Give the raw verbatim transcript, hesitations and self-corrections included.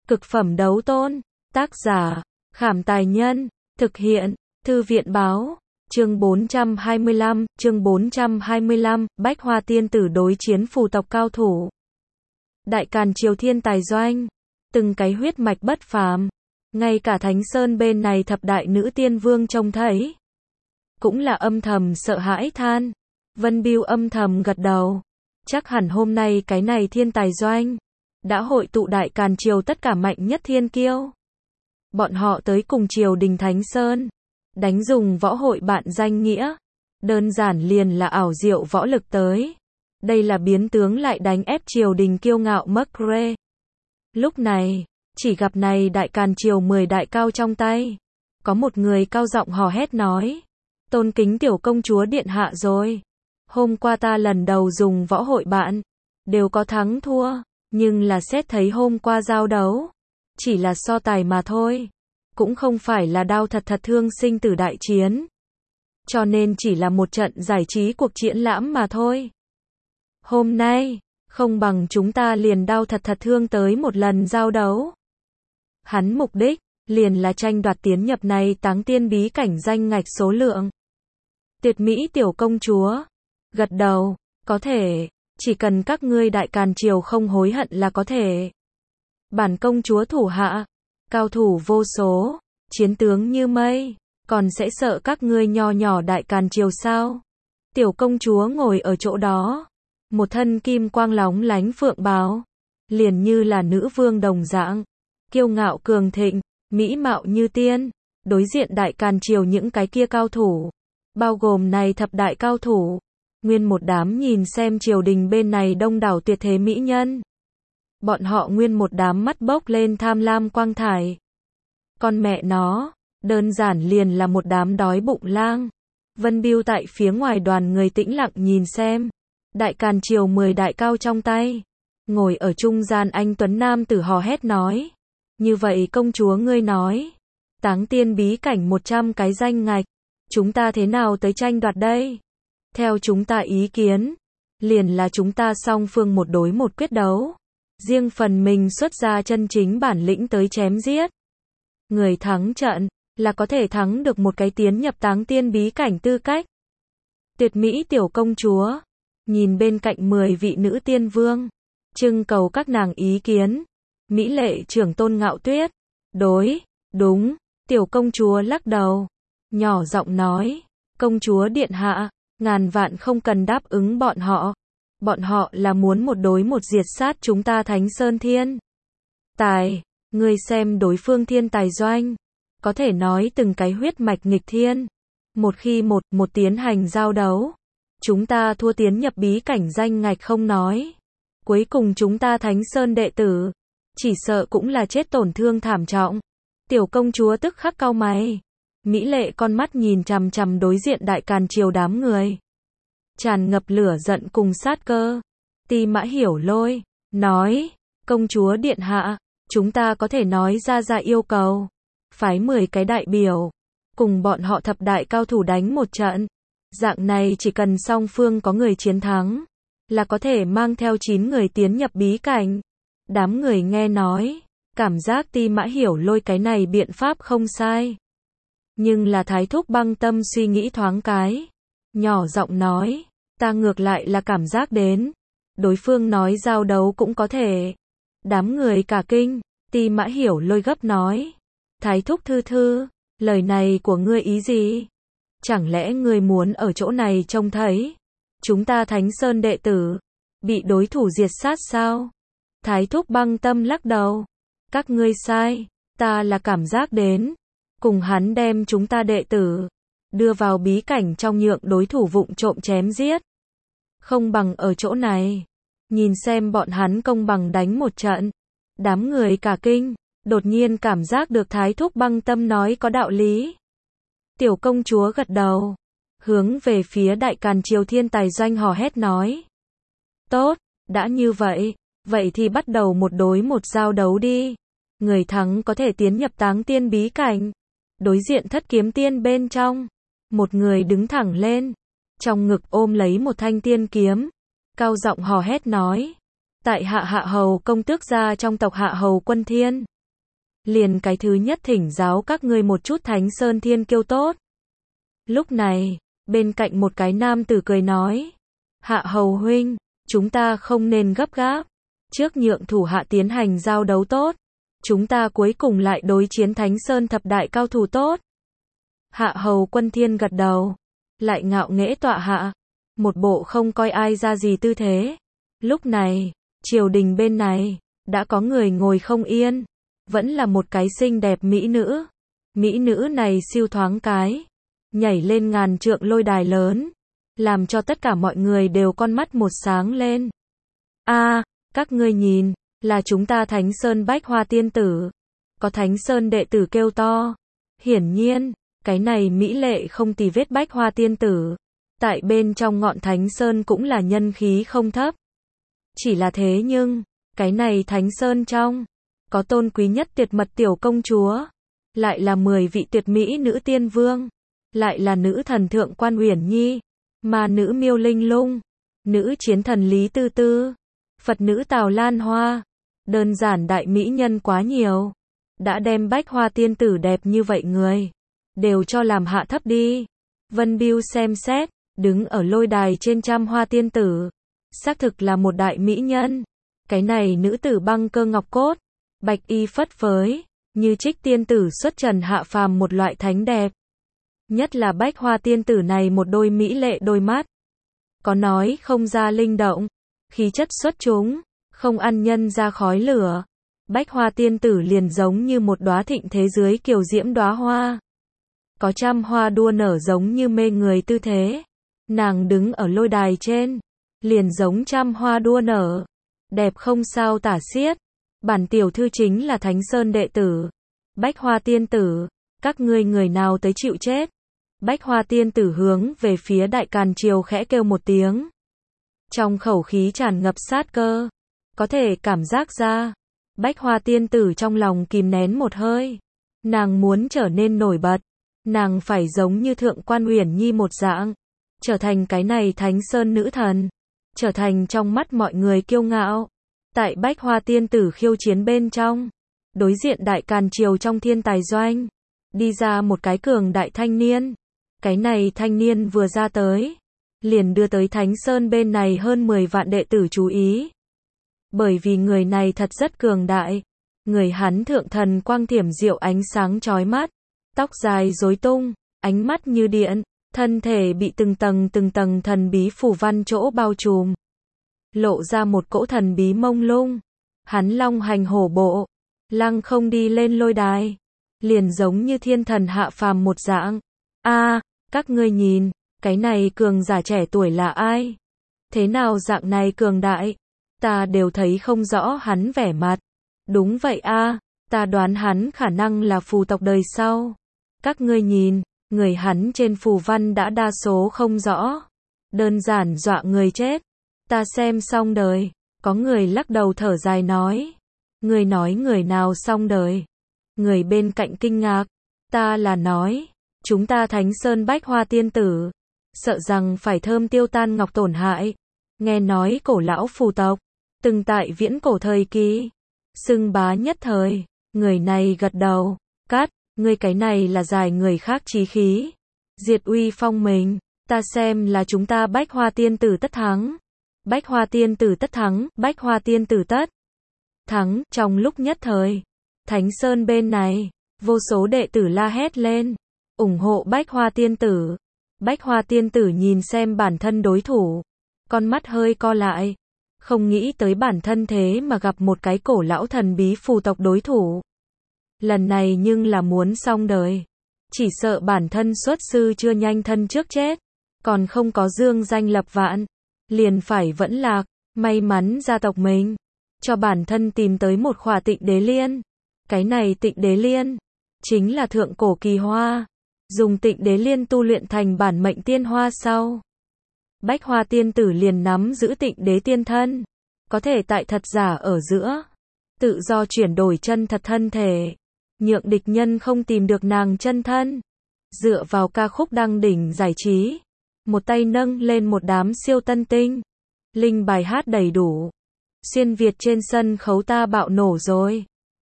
Cực phẩm đấu tôn. Tác giả, Khảm Tài Nhân. Thực hiện, Thư viện Báo. Chương bốn trăm hai mươi lăm, chương bốn trăm hai mươi lăm, Bách Hoa Tiên Tử đối chiến phù tộc cao thủ. Đại Càn Triều thiên tài doanh. Từng cái huyết mạch bất phàm. Ngay cả Thánh Sơn bên này thập đại nữ tiên vương trông thấy. Cũng là âm thầm sợ hãi than. Vân Biêu âm thầm gật đầu. Chắc hẳn hôm nay cái này thiên tài doanh. Đã hội tụ Đại Càn Triều tất cả mạnh nhất thiên kiêu. Bọn họ tới cùng triều đình Thánh Sơn. Đánh dùng võ hội bạn danh nghĩa. Đơn giản liền là ảo diệu võ lực tới. Đây là biến tướng lại đánh ép triều đình kiêu ngạo Mcre. Lúc này, chỉ gặp này Đại Càn Triều mười đại cao trong tay. Có một người cao giọng hò hét nói. Tôn kính tiểu công chúa điện hạ rồi. Hôm qua ta lần đầu dùng võ hội bạn. Đều có thắng thua. Nhưng là xét thấy hôm qua giao đấu. Chỉ là so tài mà thôi. Cũng không phải là đao thật thật thương sinh tử đại chiến. Cho nên chỉ là một trận giải trí cuộc triển lãm mà thôi. Hôm nay, không bằng chúng ta liền đao thật thật thương tới một lần giao đấu. Hắn mục đích, liền là tranh đoạt tiến nhập này táng tiên bí cảnh danh ngạch số lượng. Tuyệt mỹ tiểu công chúa. Gật đầu, có thể, chỉ cần các ngươi Đại Càn Triều không hối hận là có thể. Bản công chúa thủ hạ, cao thủ vô số, chiến tướng như mây, còn sẽ sợ các ngươi nho nhỏ Đại Càn Triều sao? Tiểu công chúa ngồi ở chỗ đó, một thân kim quang lóng lánh phượng bào, liền như là nữ vương đồng dạng, kiêu ngạo cường thịnh, mỹ mạo như tiên, đối diện Đại Càn Triều những cái kia cao thủ, bao gồm này thập đại cao thủ, nguyên một đám nhìn xem triều đình bên này đông đảo tuyệt thế mỹ nhân. Bọn họ nguyên một đám mắt bốc lên tham lam quang thải. Con mẹ nó, đơn giản liền là một đám đói bụng lang. Vân Biêu tại phía ngoài đoàn người tĩnh lặng nhìn xem. Đại Càn Triều mười đại cao trong tay. Ngồi ở trung gian anh tuấn nam tử hò hét nói. Như vậy công chúa ngươi nói. Táng tiên bí cảnh một trăm cái danh ngạch. Chúng ta thế nào tới tranh đoạt đây? Theo chúng ta ý kiến. Liền là chúng ta song phương một đối một quyết đấu. Riêng phần mình xuất ra chân chính bản lĩnh tới chém giết. Người thắng trận, là có thể thắng được một cái tiến nhập táng tiên bí cảnh tư cách. Tuyệt mỹ tiểu công chúa, nhìn bên cạnh mười vị nữ tiên vương, trưng cầu các nàng ý kiến. Mỹ lệ trưởng tôn Ngạo Tuyết, đối, đúng, tiểu công chúa lắc đầu, nhỏ giọng nói, công chúa điện hạ, ngàn vạn không cần đáp ứng bọn họ. Bọn họ là muốn một đối một diệt sát chúng ta Thánh Sơn thiên tài. Ngươi xem đối phương thiên tài doanh. Có thể nói từng cái huyết mạch nghịch thiên. Một khi một, một tiến hành giao đấu. Chúng ta thua tiến nhập bí cảnh danh ngạch không nói. Cuối cùng chúng ta Thánh Sơn đệ tử. Chỉ sợ cũng là chết tổn thương thảm trọng. Tiểu công chúa tức khắc cau mày. Mỹ lệ con mắt nhìn chằm chằm đối diện Đại Càn Triều đám người. Tràn ngập lửa giận cùng sát cơ. Ti Mã Hiểu Lôi, nói, công chúa điện hạ, chúng ta có thể nói ra ra yêu cầu. Phái mười cái đại biểu, cùng bọn họ thập đại cao thủ đánh một trận. Dạng này chỉ cần song phương có người chiến thắng, là có thể mang theo chín người tiến nhập bí cảnh. Đám người nghe nói, cảm giác Ti Mã Hiểu Lôi cái này biện pháp không sai. Nhưng là Thái Thúc băng tâm suy nghĩ thoáng cái. Nhỏ giọng nói, ta ngược lại là cảm giác đến. Đối phương nói giao đấu cũng có thể. Đám người cả kinh, Ti Mã Hiểu Lôi gấp nói. Thái Thúc thư thư, lời này của ngươi ý gì? Chẳng lẽ ngươi muốn ở chỗ này trông thấy chúng ta Thánh Sơn đệ tử bị đối thủ diệt sát sao? Thái Thúc băng tâm lắc đầu. Các ngươi sai, ta là cảm giác đến. Cùng hắn đem chúng ta đệ tử đưa vào bí cảnh trong nhượng đối thủ vụng trộm chém giết. Không bằng ở chỗ này. Nhìn xem bọn hắn công bằng đánh một trận. Đám người cả kinh, đột nhiên cảm giác được Thái Thúc băng tâm nói có đạo lý. Tiểu công chúa gật đầu. Hướng về phía Đại Càn Triều thiên tài doanh hò hét nói. Tốt, đã như vậy. Vậy thì bắt đầu một đối một giao đấu đi. Người thắng có thể tiến nhập táng tiên bí cảnh. Đối diện Thất Kiếm Tiên bên trong. Một người đứng thẳng lên. Trong ngực ôm lấy một thanh tiên kiếm. Cao giọng hò hét nói. Tại hạ Hạ Hầu công tước gia trong tộc Hạ Hầu Quân Thiên. liền cái thứ nhất thỉnh giáo các ngươi một chút Thánh Sơn Thiên Kiêu tốt. Lúc này, bên cạnh một cái nam tử cười nói, Hạ Hầu huynh, chúng ta không nên gấp gáp, trước nhượng thủ hạ tiến hành giao đấu tốt, chúng ta cuối cùng lại đối chiến Thánh Sơn thập đại cao thủ tốt. Hạ Hầu Quân Thiên gật đầu, lại ngạo nghễ tọa hạ, một bộ không coi ai ra gì tư thế. Lúc này, triều đình bên này, đã có người ngồi không yên, vẫn là một cái xinh đẹp mỹ nữ. Mỹ nữ này siêu thoáng cái, nhảy lên ngàn trượng lôi đài lớn, làm cho tất cả mọi người đều con mắt một sáng lên. A, các ngươi nhìn, là chúng ta Thánh Sơn Bách Hoa tiên tử. Có Thánh Sơn đệ tử kêu to. Hiển nhiên, cái này mỹ lệ không tì vết Bách Hoa tiên tử, tại bên trong ngọn Thánh Sơn cũng là nhân khí không thấp. Chỉ là thế nhưng, cái này Thánh Sơn trong, có tôn quý nhất tuyệt mật tiểu công chúa, lại là mười vị tuyệt mỹ nữ tiên vương, lại là nữ thần thượng quan Uyển Nhi, mà nữ miêu Linh Lung, nữ chiến thần Lý Tư Tư, Phật nữ Tào Lan Hoa, đơn giản đại mỹ nhân quá nhiều, đã đem Bách Hoa tiên tử đẹp như vậy người, đều cho làm hạ thấp đi. Vân Biêu xem xét, đứng ở lôi đài trên trăm hoa tiên tử, xác thực là một đại mỹ nhân. Cái này nữ tử băng cơ ngọc cốt, bạch y phất phới, như trích tiên tử xuất trần hạ phàm một loại thánh đẹp. Nhất là Bách Hoa tiên tử này một đôi mỹ lệ đôi mắt, có nói không ra linh động, khí chất xuất chúng, không ăn nhân ra khói lửa. Bách Hoa tiên tử liền giống như một đóa thịnh thế dưới kiều diễm đóa hoa, có trăm hoa đua nở giống như mê người tư thế. Nàng đứng ở lôi đài trên, liền giống trăm hoa đua nở, đẹp không sao tả xiết. Bản tiểu thư chính là Thánh Sơn đệ tử, Bách Hoa tiên tử, các ngươi người nào tới chịu chết. Bách Hoa tiên tử hướng về phía Đại Càn Triều khẽ kêu một tiếng, trong khẩu khí tràn ngập sát cơ, có thể cảm giác ra, Bách Hoa tiên tử trong lòng kìm nén một hơi, nàng muốn trở nên nổi bật, nàng phải giống như thượng quan Uyển Nhi một dạng, trở thành cái này Thánh Sơn nữ thần, trở thành trong mắt mọi người kiêu ngạo. Tại Bách Hoa tiên tử khiêu chiến bên trong, đối diện Đại Càn Triều trong thiên tài doanh, đi ra một cái cường đại thanh niên. Cái này thanh niên vừa ra tới, liền đưa tới Thánh Sơn bên này hơn mười vạn đệ tử chú ý. Bởi vì người này thật rất cường đại, người hắn thượng thần quang thiểm diệu ánh sáng chói mắt, tóc dài rối tung, ánh mắt như điện, thân thể bị từng tầng từng tầng thần bí phù văn chỗ bao trùm, lộ ra một cỗ thần bí mông lung. Hắn long hành hổ bộ, lăng không đi lên lôi đài, liền giống như thiên thần hạ phàm một dạng. A, các ngươi nhìn, cái này cường giả trẻ tuổi là ai? Thế nào dạng này cường đại? Ta đều thấy không rõ hắn vẻ mặt. Đúng vậy a, ta đoán hắn khả năng là phù tộc đời sau. Các ngươi nhìn, người hắn trên phù văn đã đa số không rõ, đơn giản dọa người chết. Ta xem xong đời. Có người lắc đầu thở dài nói. Người nói người nào xong đời? Người bên cạnh kinh ngạc. Ta là nói, chúng ta Thánh Sơn Bách Hoa tiên tử, sợ rằng phải thơm tiêu tan ngọc tổn hại. Nghe nói cổ lão phù tộc, từng tại viễn cổ thời kỳ, xưng bá nhất thời. Người này gật đầu, cát, ngươi cái này là giải người khác chí khí, diệt uy phong mình. Ta xem là chúng ta Bách Hoa tiên tử tất thắng. Bách Hoa tiên tử tất thắng, Bách Hoa tiên tử tất thắng. Trong lúc nhất thời, Thánh Sơn bên này, vô số đệ tử la hét lên, ủng hộ Bách Hoa tiên tử. Bách Hoa tiên tử nhìn xem bản thân đối thủ, con mắt hơi co lại, không nghĩ tới bản thân thế mà gặp một cái cổ lão thần bí phù tộc đối thủ. Lần này nhưng là muốn xong đời, chỉ sợ bản thân xuất sư chưa nhanh thân trước chết, còn không có dương danh lập vạn, liền phải vẫn lạc. May mắn gia tộc mình cho bản thân tìm tới một khỏa Tịnh Đế Liên. Cái này Tịnh Đế Liên chính là thượng cổ kỳ hoa, dùng Tịnh Đế Liên tu luyện thành bản mệnh tiên hoa sau, Bách Hoa tiên tử liền nắm giữ Tịnh Đế tiên thân, có thể tại thật giả ở giữa tự do chuyển đổi chân thật thân thể, nhượng địch nhân không tìm được nàng chân thân. Dựa vào ca khúc đăng đỉnh giải trí, một tay nâng lên một đám siêu tân tinh, linh bài hát đầy đủ, xuyên Việt trên sân khấu ta bạo nổ rồi.